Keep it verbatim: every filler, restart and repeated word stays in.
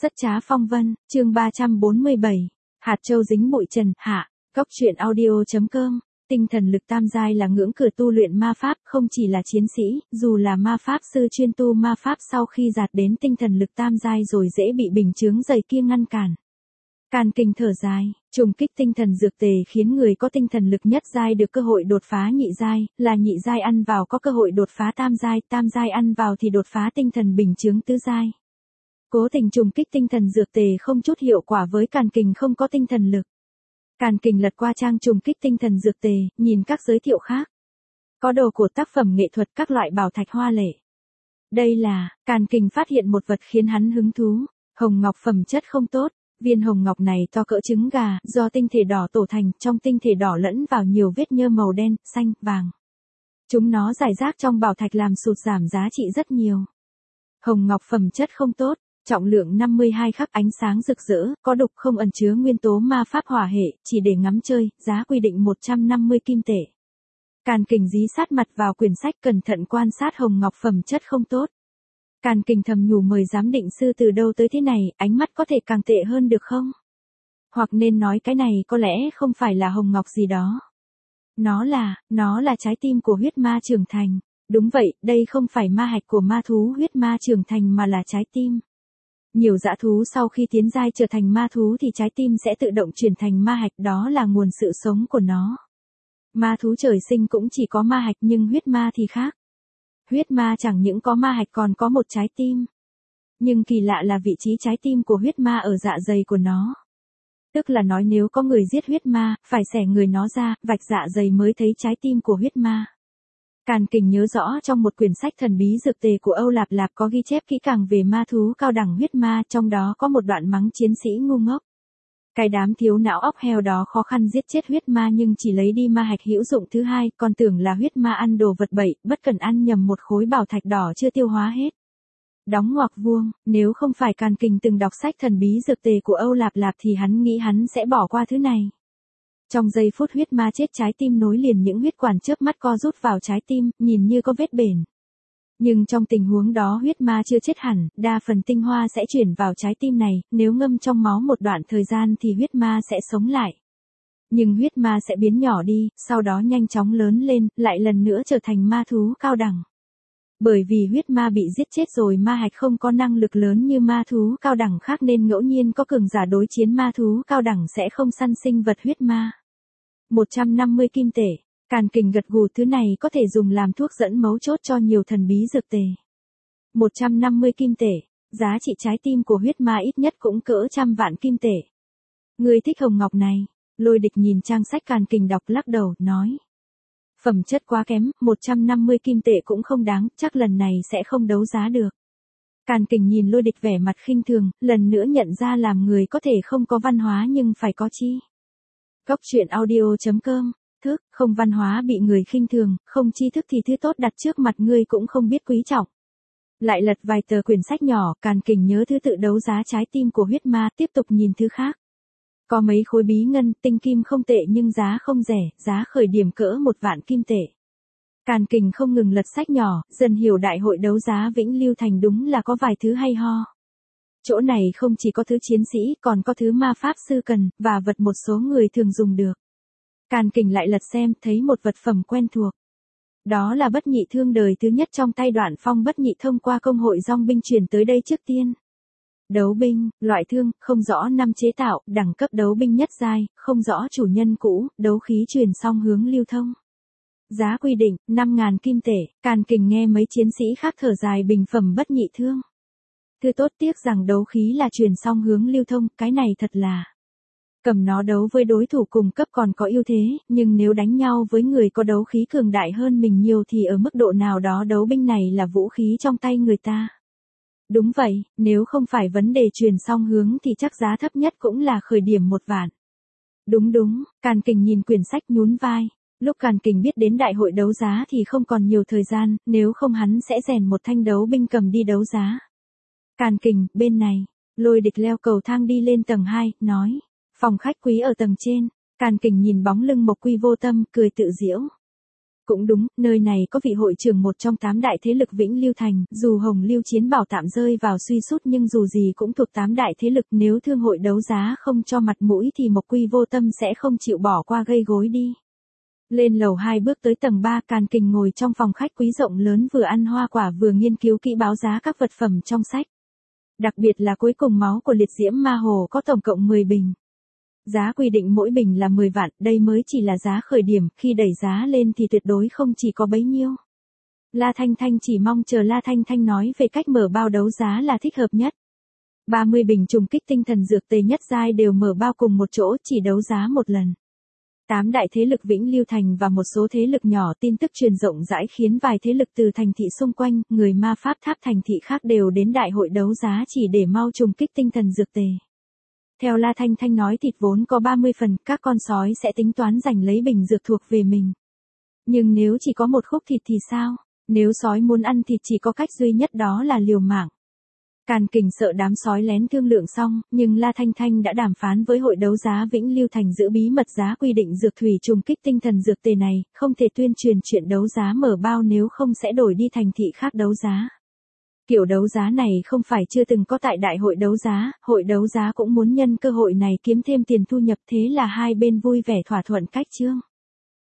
Rất trá phong vân, chương ba trăm bốn mươi bảy, hạt châu dính bụi trần, hạ, góc truyện audio.com, tinh thần lực tam giai là ngưỡng cửa tu luyện ma pháp, không chỉ là chiến sĩ, dù là ma pháp sư chuyên tu ma pháp sau khi đạt đến tinh thần lực tam giai rồi dễ bị bình chướng dày kia ngăn cản. Càn Kình thở dài, trùng kích tinh thần dược tề khiến người có tinh thần lực nhất giai được cơ hội đột phá nhị giai, là nhị giai ăn vào có cơ hội đột phá tam giai, tam giai ăn vào thì đột phá tinh thần bình chướng tứ giai. Cố tình trùng kích tinh thần dược tề không chút hiệu quả với Càn Kình không có tinh thần lực. Càn Kình lật qua trang trùng kích tinh thần dược tề, nhìn các giới thiệu khác. Có đồ của tác phẩm nghệ thuật các loại bảo thạch hoa lệ. Đây là, Càn Kình phát hiện một vật khiến hắn hứng thú, hồng ngọc phẩm chất không tốt. Viên hồng ngọc này to cỡ trứng gà, do tinh thể đỏ tổ thành, trong tinh thể đỏ lẫn vào nhiều vết nhơ màu đen, xanh, vàng. Chúng nó rải rác trong bảo thạch làm sụt giảm giá trị rất nhiều. Hồng ngọc phẩm chất không tốt, trọng lượng năm mươi hai khắc, ánh sáng rực rỡ, có đục, không ẩn chứa nguyên tố ma pháp hỏa hệ, chỉ để ngắm chơi, giá quy định một trăm năm mươi kim tệ. Càn Kình dí sát mặt vào quyển sách cẩn thận quan sát hồng ngọc phẩm chất không tốt. Càn Kình thầm nhủ mời giám định sư từ đâu tới thế này, ánh mắt có thể càng tệ hơn được không? Hoặc nên nói cái này có lẽ không phải là hồng ngọc gì đó. Nó là, nó là trái tim của huyết ma trưởng thành. Đúng vậy, đây không phải ma hạch của ma thú huyết ma trưởng thành mà là trái tim. Nhiều dã thú sau khi tiến giai trở thành ma thú thì trái tim sẽ tự động chuyển thành ma hạch, đó là nguồn sự sống của nó. Ma thú trời sinh cũng chỉ có ma hạch nhưng huyết ma thì khác. Huyết ma chẳng những có ma hạch còn có một trái tim. Nhưng kỳ lạ là vị trí trái tim của huyết ma ở dạ dày của nó. Tức là nói nếu có người giết huyết ma, phải xẻ người nó ra, vạch dạ dày mới thấy trái tim của huyết ma. Càn Kình nhớ rõ trong một quyển sách thần bí dược tề của Âu Lạp Lạp có ghi chép kỹ càng về ma thú cao đẳng huyết ma, trong đó có một đoạn mắng chiến sĩ ngu ngốc. Cái đám thiếu não óc heo đó khó khăn giết chết huyết ma nhưng chỉ lấy đi ma hạch hữu dụng thứ hai, còn tưởng là huyết ma ăn đồ vật bậy, bất cẩn ăn nhầm một khối bảo thạch đỏ chưa tiêu hóa hết. Đóng ngoặc vuông, nếu không phải Càn Kình từng đọc sách thần bí dược tề của Âu Lạp Lạp thì hắn nghĩ hắn sẽ bỏ qua thứ này. Trong giây phút huyết ma chết, trái tim nối liền những huyết quản chớp mắt co rút vào trái tim, nhìn như có vết bền. Nhưng trong tình huống đó huyết ma chưa chết hẳn, đa phần tinh hoa sẽ chuyển vào trái tim này, nếu ngâm trong máu một đoạn thời gian thì huyết ma sẽ sống lại. Nhưng huyết ma sẽ biến nhỏ đi, sau đó nhanh chóng lớn lên, lại lần nữa trở thành ma thú cao đẳng. Bởi vì huyết ma bị giết chết rồi, ma hạch không có năng lực lớn như ma thú cao đẳng khác nên ngẫu nhiên có cường giả đối chiến ma thú cao đẳng sẽ không săn sinh vật huyết ma. một trăm năm mươi kim tệ. Càn Kình gật gù, thứ này có thể dùng làm thuốc dẫn mấu chốt cho nhiều thần bí dược tề. một trăm năm mươi kim tệ, giá trị trái tim của huyết ma ít nhất cũng cỡ trăm vạn kim tệ. Người thích hồng ngọc này? Lôi Địch nhìn trang sách Càn Kình đọc lắc đầu, nói. Phẩm chất quá kém, một trăm năm mươi kim tệ cũng không đáng, chắc lần này sẽ không đấu giá được. Càn Kình nhìn Lôi Địch vẻ mặt khinh thường, lần nữa nhận ra làm người có thể không có văn hóa nhưng phải có chi. Góc truyện audio.com, thức, không văn hóa bị người khinh thường, không tri thức thì thứ tốt đặt trước mặt ngươi cũng không biết quý trọng. Lại lật vài tờ quyển sách nhỏ, Càn Kình nhớ thứ tự đấu giá trái tim của huyết ma, tiếp tục nhìn thứ khác. Có mấy khối bí ngân, tinh kim không tệ nhưng giá không rẻ, giá khởi điểm cỡ một vạn kim tệ. Càn Kình không ngừng lật sách nhỏ, dần hiểu đại hội đấu giá Vĩnh Lưu Thành đúng là có vài thứ hay ho. Chỗ này không chỉ có thứ chiến sĩ, còn có thứ ma pháp sư cần, và vật một số người thường dùng được. Càn Kình lại lật xem, thấy một vật phẩm quen thuộc. Đó là bất nhị thương đời thứ nhất trong tay Đoạn Phong bất nhị thông qua công hội dòng binh chuyển tới đây trước tiên. Đấu binh, loại thương, không rõ năm chế tạo, đẳng cấp đấu binh nhất giai, không rõ chủ nhân cũ, đấu khí truyền song hướng lưu thông. Giá quy định, năm nghìn kim tệ, Càn Kình nghe mấy chiến sĩ khác thở dài bình phẩm bất nhị thương. Thứ tốt, tiếc rằng đấu khí là truyền song hướng lưu thông, cái này thật là. Cầm nó đấu với đối thủ cùng cấp còn có ưu thế, nhưng nếu đánh nhau với người có đấu khí cường đại hơn mình nhiều thì ở mức độ nào đó đấu binh này là vũ khí trong tay người ta. Đúng vậy, nếu không phải vấn đề truyền song hướng thì chắc giá thấp nhất cũng là khởi điểm một vạn. Đúng đúng, Càn Kình nhìn quyển sách nhún vai. Lúc Càn Kình biết đến đại hội đấu giá thì không còn nhiều thời gian, nếu không hắn sẽ rèn một thanh đấu binh cầm đi đấu giá. Càn Kình, bên này, Lôi Địch leo cầu thang đi lên tầng hai, nói. Phòng khách quý ở tầng trên, Càn Kình nhìn bóng lưng Mộc Quy Vô Tâm, cười tự giễu. Cũng đúng, nơi này có vị hội trưởng một trong tám đại thế lực Vĩnh Lưu Thành, dù Hồng Lưu Chiến Bảo tạm rơi vào suy sút nhưng dù gì cũng thuộc tám đại thế lực, nếu thương hội đấu giá không cho mặt mũi thì Mộc Quy Vô Tâm sẽ không chịu bỏ qua gây gối đi. Lên lầu hai bước tới tầng ba, Càn Kình ngồi trong phòng khách quý rộng lớn vừa ăn hoa quả vừa nghiên cứu kỹ báo giá các vật phẩm trong sách. Đặc biệt là cuối cùng máu của liệt diễm ma hồ có tổng cộng mười bình. Giá quy định mỗi bình là mười vạn, đây mới chỉ là giá khởi điểm, khi đẩy giá lên thì tuyệt đối không chỉ có bấy nhiêu. La Thanh Thanh chỉ mong chờ La Thanh Thanh nói về cách mở bao đấu giá là thích hợp nhất. ba mươi bình trùng kích tinh thần dược tề nhất giai đều mở bao cùng một chỗ, chỉ đấu giá một lần. Tám đại thế lực Vĩnh Lưu Thành và một số thế lực nhỏ, tin tức truyền rộng rãi khiến vài thế lực từ thành thị xung quanh, người ma pháp tháp thành thị khác đều đến đại hội đấu giá chỉ để mau trùng kích tinh thần dược tề. Theo La Thanh Thanh nói thịt vốn có ba mươi phần, các con sói sẽ tính toán giành lấy bình dược thuộc về mình. Nhưng nếu chỉ có một khúc thịt thì sao? Nếu sói muốn ăn thịt chỉ có cách duy nhất đó là liều mạng. Càn Kình sợ đám sói lén thương lượng xong, nhưng La Thanh Thanh đã đàm phán với hội đấu giá Vĩnh Lưu Thành giữ bí mật giá quy định dược thủy trùng kích tinh thần dược tề này, không thể tuyên truyền chuyện đấu giá mở bao nếu không sẽ đổi đi thành thị khác đấu giá. Kiểu đấu giá này không phải chưa từng có tại đại hội đấu giá, hội đấu giá cũng muốn nhân cơ hội này kiếm thêm tiền thu nhập, thế là hai bên vui vẻ thỏa thuận cách chương.